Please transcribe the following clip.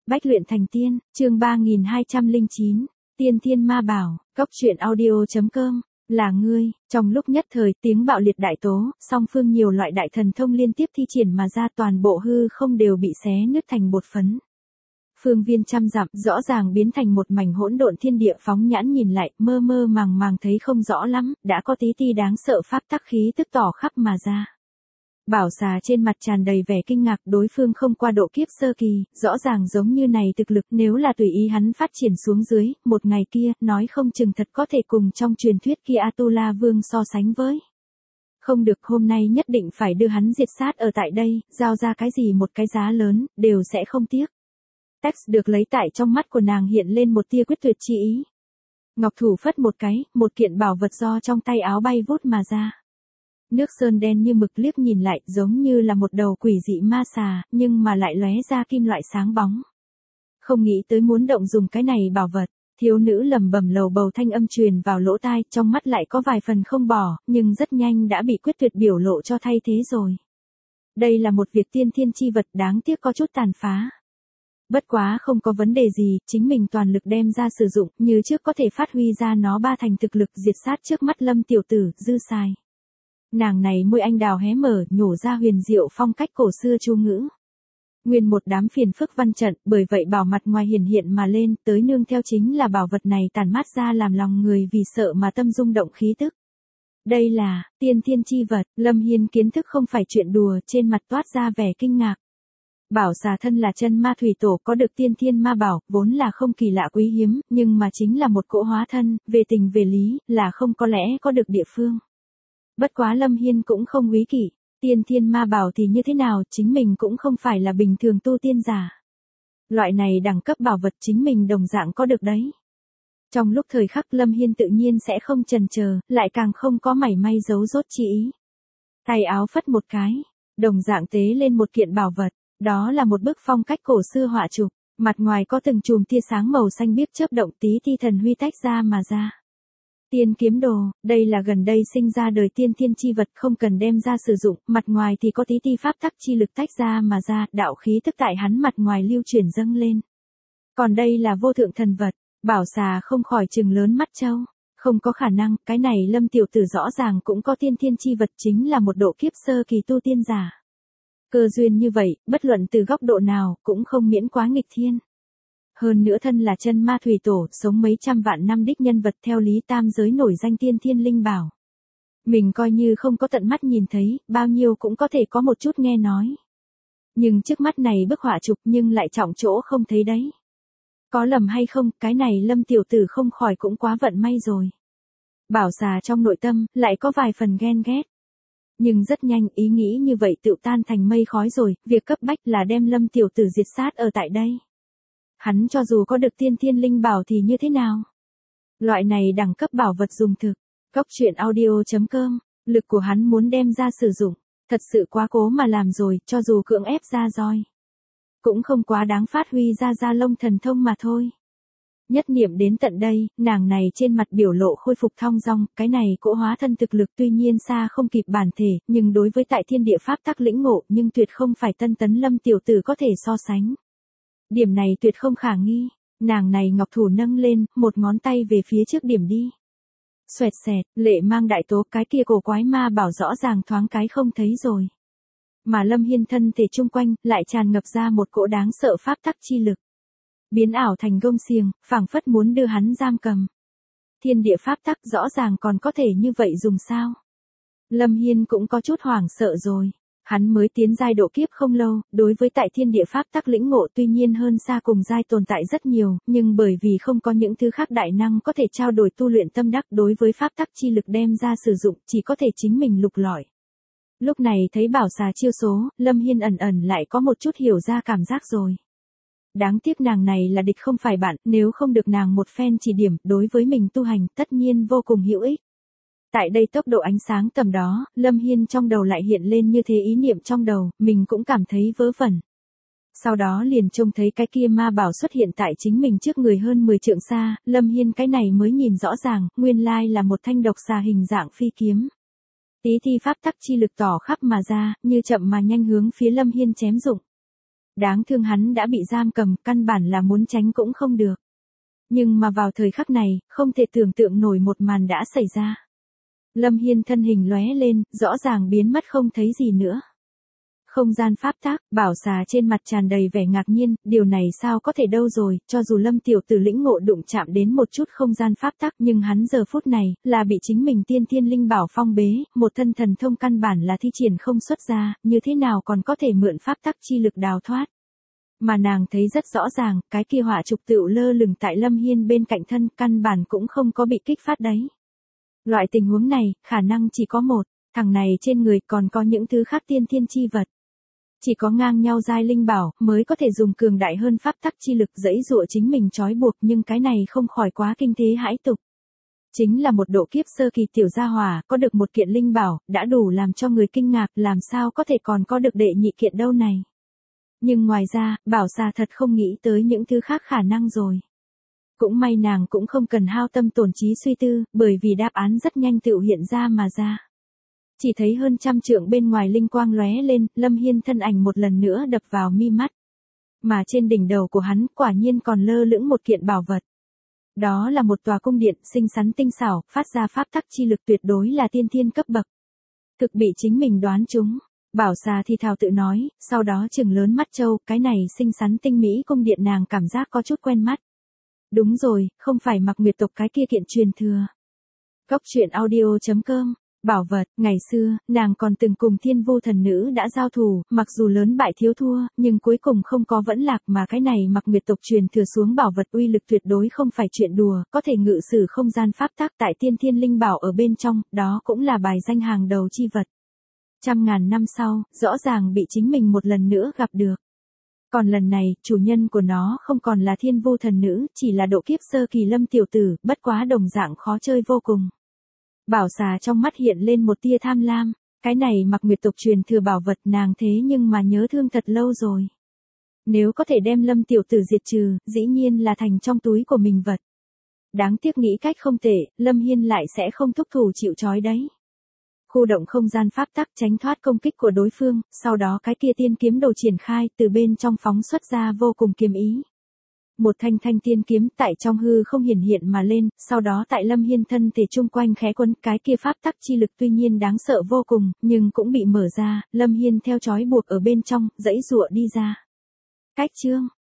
Bách luyện thành tiên, chương 3209, Tiên Thiên Ma Bảo, Cốc truyện audio.com, là ngươi, trong lúc nhất thời tiếng bạo liệt đại tố, song phương nhiều loại đại thần thông liên tiếp thi triển mà ra toàn bộ hư không đều bị xé nứt thành bột phấn. Phương viên trăm dặm rõ ràng biến thành một mảnh hỗn độn thiên địa phóng nhãn nhìn lại, mơ mơ màng màng thấy không rõ lắm, đã có tí ti đáng sợ pháp tắc khí tức tỏ khắp mà ra. Bảo xà trên mặt tràn đầy vẻ kinh ngạc, đối phương không qua độ kiếp sơ kỳ, rõ ràng giống như này thực lực, nếu là tùy ý hắn phát triển xuống dưới, một ngày kia, nói không chừng thật có thể cùng trong truyền thuyết kia Atula Vương so sánh với. Không được, hôm nay nhất định phải đưa hắn diệt sát ở tại đây, giao ra cái gì một cái giá lớn, đều sẽ không tiếc. Text được lấy tại trong mắt của nàng hiện lên một tia quyết tuyệt chi ý. Ngọc thủ phất một cái, một kiện bảo vật do trong tay áo bay vút mà ra. Nước sơn đen như mực liếc nhìn lại giống như là một đầu quỷ dị ma xà, nhưng mà lại lóe ra kim loại sáng bóng. Không nghĩ tới muốn động dùng cái này bảo vật, thiếu nữ lẩm bẩm lầu bầu thanh âm truyền vào lỗ tai, trong mắt lại có vài phần không bỏ, nhưng rất nhanh đã bị quyết tuyệt biểu lộ cho thay thế rồi. Đây là một việc tiên thiên chi vật đáng tiếc có chút tàn phá. Bất quá không có vấn đề gì, chính mình toàn lực đem ra sử dụng, như trước có thể phát huy ra nó ba thành thực lực diệt sát trước mắt Lâm tiểu tử, dư xài. Nàng này môi anh đào hé mở, nhổ ra huyền diệu phong cách cổ xưa chu ngữ. Nguyên một đám phiền phức văn trận, bởi vậy bảo mặt ngoài hiển hiện mà lên, tới nương theo chính là bảo vật này tàn mát ra làm lòng người vì sợ mà tâm rung động khí tức. Đây là tiên thiên chi vật, Lâm Hiên kiến thức không phải chuyện đùa, trên mặt toát ra vẻ kinh ngạc. Bảo xà thân là chân ma thủy tổ, có được tiên thiên ma bảo, vốn là không kỳ lạ quý hiếm, nhưng mà chính là một cỗ hóa thân, về tình về lý, là không có lẽ có được địa phương. Bất quá Lâm Hiên cũng không quý kỷ, tiên thiên ma bảo thì như thế nào, chính mình cũng không phải là bình thường tu tiên giả. Loại này đẳng cấp bảo vật chính mình đồng dạng có được đấy. Trong lúc thời khắc Lâm Hiên tự nhiên sẽ không chần chờ, lại càng không có mảy may giấu rốt chi ý. Tay áo phất một cái, đồng dạng tế lên một kiện bảo vật, đó là một bức phong cách cổ xưa họa chụp, mặt ngoài có từng chùm tia sáng màu xanh biếc chớp động, tí ti thần huy tách ra mà ra. Tiên kiếm đồ, đây là gần đây sinh ra đời tiên thiên chi vật, không cần đem ra sử dụng, mặt ngoài thì có tí ti pháp tắc chi lực tách ra mà ra, đạo khí tức tại hắn mặt ngoài lưu chuyển dâng lên. Còn đây là vô thượng thần vật, bảo xà không khỏi trừng lớn mắt trâu, không có khả năng, cái này Lâm tiểu tử rõ ràng cũng có tiên thiên chi vật, chính là một độ kiếp sơ kỳ tu tiên giả. Cơ duyên như vậy, bất luận từ góc độ nào, cũng không miễn quá nghịch thiên. Hơn nữa thân là chân ma thủy tổ, sống mấy trăm vạn năm đích nhân vật theo lý tam giới nổi danh tiên thiên linh bảo. Mình coi như không có tận mắt nhìn thấy, bao nhiêu cũng có thể có một chút nghe nói. Nhưng trước mắt này bức họa chụp nhưng lại trọng chỗ không thấy đấy. Có lầm hay không, cái này Lâm tiểu tử không khỏi cũng quá vận may rồi. Bảo xà trong nội tâm, lại có vài phần ghen ghét. Nhưng rất nhanh ý nghĩ như vậy tự tan thành mây khói rồi, việc cấp bách là đem Lâm tiểu tử diệt sát ở tại đây. Hắn cho dù có được tiên thiên linh bảo thì như thế nào? Loại này đẳng cấp bảo vật dùng thực. Cốc truyện audio.com, lực của hắn muốn đem ra sử dụng, thật sự quá cố mà làm rồi, cho dù cưỡng ép ra roi. Cũng không quá đáng phát huy ra da lông thần thông mà thôi. Nhất niệm đến tận đây, nàng này trên mặt biểu lộ khôi phục thong dong, cái này cỗ hóa thân thực lực tuy nhiên xa không kịp bản thể, nhưng đối với tại thiên địa pháp tắc lĩnh ngộ, nhưng tuyệt không phải tân tấn Lâm tiểu tử có thể so sánh. Điểm này tuyệt không khả nghi, nàng này ngọc thủ nâng lên, một ngón tay về phía trước điểm đi. Xoẹt xẹt, lệ mang đại tố, cái kia cổ quái ma bảo rõ ràng thoáng cái không thấy rồi. Mà Lâm Hiên thân thể chung quanh, lại tràn ngập ra một cỗ đáng sợ pháp tắc chi lực. Biến ảo thành gông xiềng, phảng phất muốn đưa hắn giam cầm. Thiên địa pháp tắc rõ ràng còn có thể như vậy dùng sao? Lâm Hiên cũng có chút hoảng sợ rồi. Hắn mới tiến giai độ kiếp không lâu, đối với tại thiên địa pháp tắc lĩnh ngộ tuy nhiên hơn xa cùng giai tồn tại rất nhiều, nhưng bởi vì không có những thứ khác đại năng có thể trao đổi tu luyện tâm đắc, đối với pháp tắc chi lực đem ra sử dụng, chỉ có thể chính mình lục lọi. Lúc này thấy bảo xà chiêu số, Lâm Hiên ẩn ẩn lại có một chút hiểu ra cảm giác rồi. Đáng tiếc nàng này là địch không phải bạn, nếu không được nàng một phen chỉ điểm, đối với mình tu hành tất nhiên vô cùng hữu ích. Tại đây tốc độ ánh sáng tầm đó, Lâm Hiên trong đầu lại hiện lên như thế ý niệm trong đầu, mình cũng cảm thấy vớ vẩn. Sau đó liền trông thấy cái kia ma bảo xuất hiện tại chính mình trước người hơn 10 trượng xa, Lâm Hiên cái này mới nhìn rõ ràng, nguyên lai là một thanh độc xà hình dạng phi kiếm. Tí thi pháp tắc chi lực tỏ khắp mà ra, như chậm mà nhanh hướng phía Lâm Hiên chém dụng. Đáng thương hắn đã bị giam cầm, căn bản là muốn tránh cũng không được. Nhưng mà vào thời khắc này, không thể tưởng tượng nổi một màn đã xảy ra. Lâm Hiên thân hình lóe lên, rõ ràng biến mất không thấy gì nữa. Không gian pháp tắc, Bảo Xà trên mặt tràn đầy vẻ ngạc nhiên, điều này sao có thể đâu rồi, cho dù Lâm tiểu tử lĩnh ngộ đụng chạm đến một chút không gian pháp tắc nhưng hắn giờ phút này, là bị chính mình tiên thiên linh bảo phong bế, một thân thần thông căn bản là thi triển không xuất ra, như thế nào còn có thể mượn pháp tắc chi lực đào thoát. Mà nàng thấy rất rõ ràng, cái kia hỏa trục tựu lơ lửng tại Lâm Hiên bên cạnh thân, căn bản cũng không có bị kích phát đấy. Loại tình huống này, khả năng chỉ có một, thằng này trên người còn có những thứ khác tiên thiên chi vật. Chỉ có ngang nhau giai linh bảo mới có thể dùng cường đại hơn pháp tắc chi lực dẫy dụa chính mình trói buộc, nhưng cái này không khỏi quá kinh thế hãi tục. Chính là một độ kiếp sơ kỳ tiểu gia hỏa, có được một kiện linh bảo, đã đủ làm cho người kinh ngạc, làm sao có thể còn có được đệ nhị kiện đâu này. Nhưng ngoài ra, Bảo Xà thật không nghĩ tới những thứ khác khả năng rồi. Cũng may nàng cũng không cần hao tâm tổn trí suy tư, bởi vì đáp án rất nhanh tựu hiện ra mà ra. Chỉ thấy hơn 100 trượng bên ngoài linh quang lóe lên, Lâm Hiên thân ảnh một lần nữa đập vào mi mắt. Mà trên đỉnh đầu của hắn quả nhiên còn lơ lửng một kiện bảo vật. Đó là một tòa cung điện xinh xắn tinh xảo, phát ra pháp tắc chi lực tuyệt đối là tiên thiên cấp bậc. Thực bị chính mình đoán trúng. Bảo Xà thì thào tự nói, sau đó trừng lớn mắt trâu, cái này xinh xắn tinh mỹ cung điện nàng cảm giác có chút quen mắt. Đúng rồi, không phải Mặc Nguyệt tộc cái kia kiện truyền thừa. Góc truyện audio.com. Bảo vật, ngày xưa, nàng còn từng cùng Thiên Vu thần nữ đã giao thủ, mặc dù lớn bại thiếu thua, nhưng cuối cùng không có vẫn lạc, mà cái này Mặc Nguyệt tộc truyền thừa xuống bảo vật uy lực tuyệt đối không phải chuyện đùa, có thể ngự sử không gian pháp tắc tại tiên thiên linh bảo ở bên trong, đó cũng là bài danh hàng đầu chi vật. 100.000 năm sau, rõ ràng bị chính mình một lần nữa gặp được. Còn lần này, chủ nhân của nó không còn là Thiên Vu thần nữ, chỉ là độ kiếp sơ kỳ Lâm tiểu tử, bất quá đồng dạng khó chơi vô cùng. Bảo Xà trong mắt hiện lên một tia tham lam, cái này Mặc Nguyệt tộc truyền thừa bảo vật nàng thế nhưng mà nhớ thương thật lâu rồi. Nếu có thể đem Lâm tiểu tử diệt trừ, dĩ nhiên là thành trong túi của mình vật. Đáng tiếc nghĩ cách không tệ, Lâm Hiên lại sẽ không thúc thủ chịu trói đấy. Khu động không gian pháp tắc tránh thoát công kích của đối phương, sau đó cái kia tiên kiếm đầu triển khai, từ bên trong phóng xuất ra vô cùng kiếm ý. Một thanh tiên kiếm tại trong hư không hiển hiện mà lên, sau đó tại Lâm Hiên thân thể chung quanh khẽ quấn, cái kia pháp tắc chi lực tuy nhiên đáng sợ vô cùng, nhưng cũng bị mở ra, Lâm Hiên theo trói buộc ở bên trong, dãy dụa đi ra. Cách chương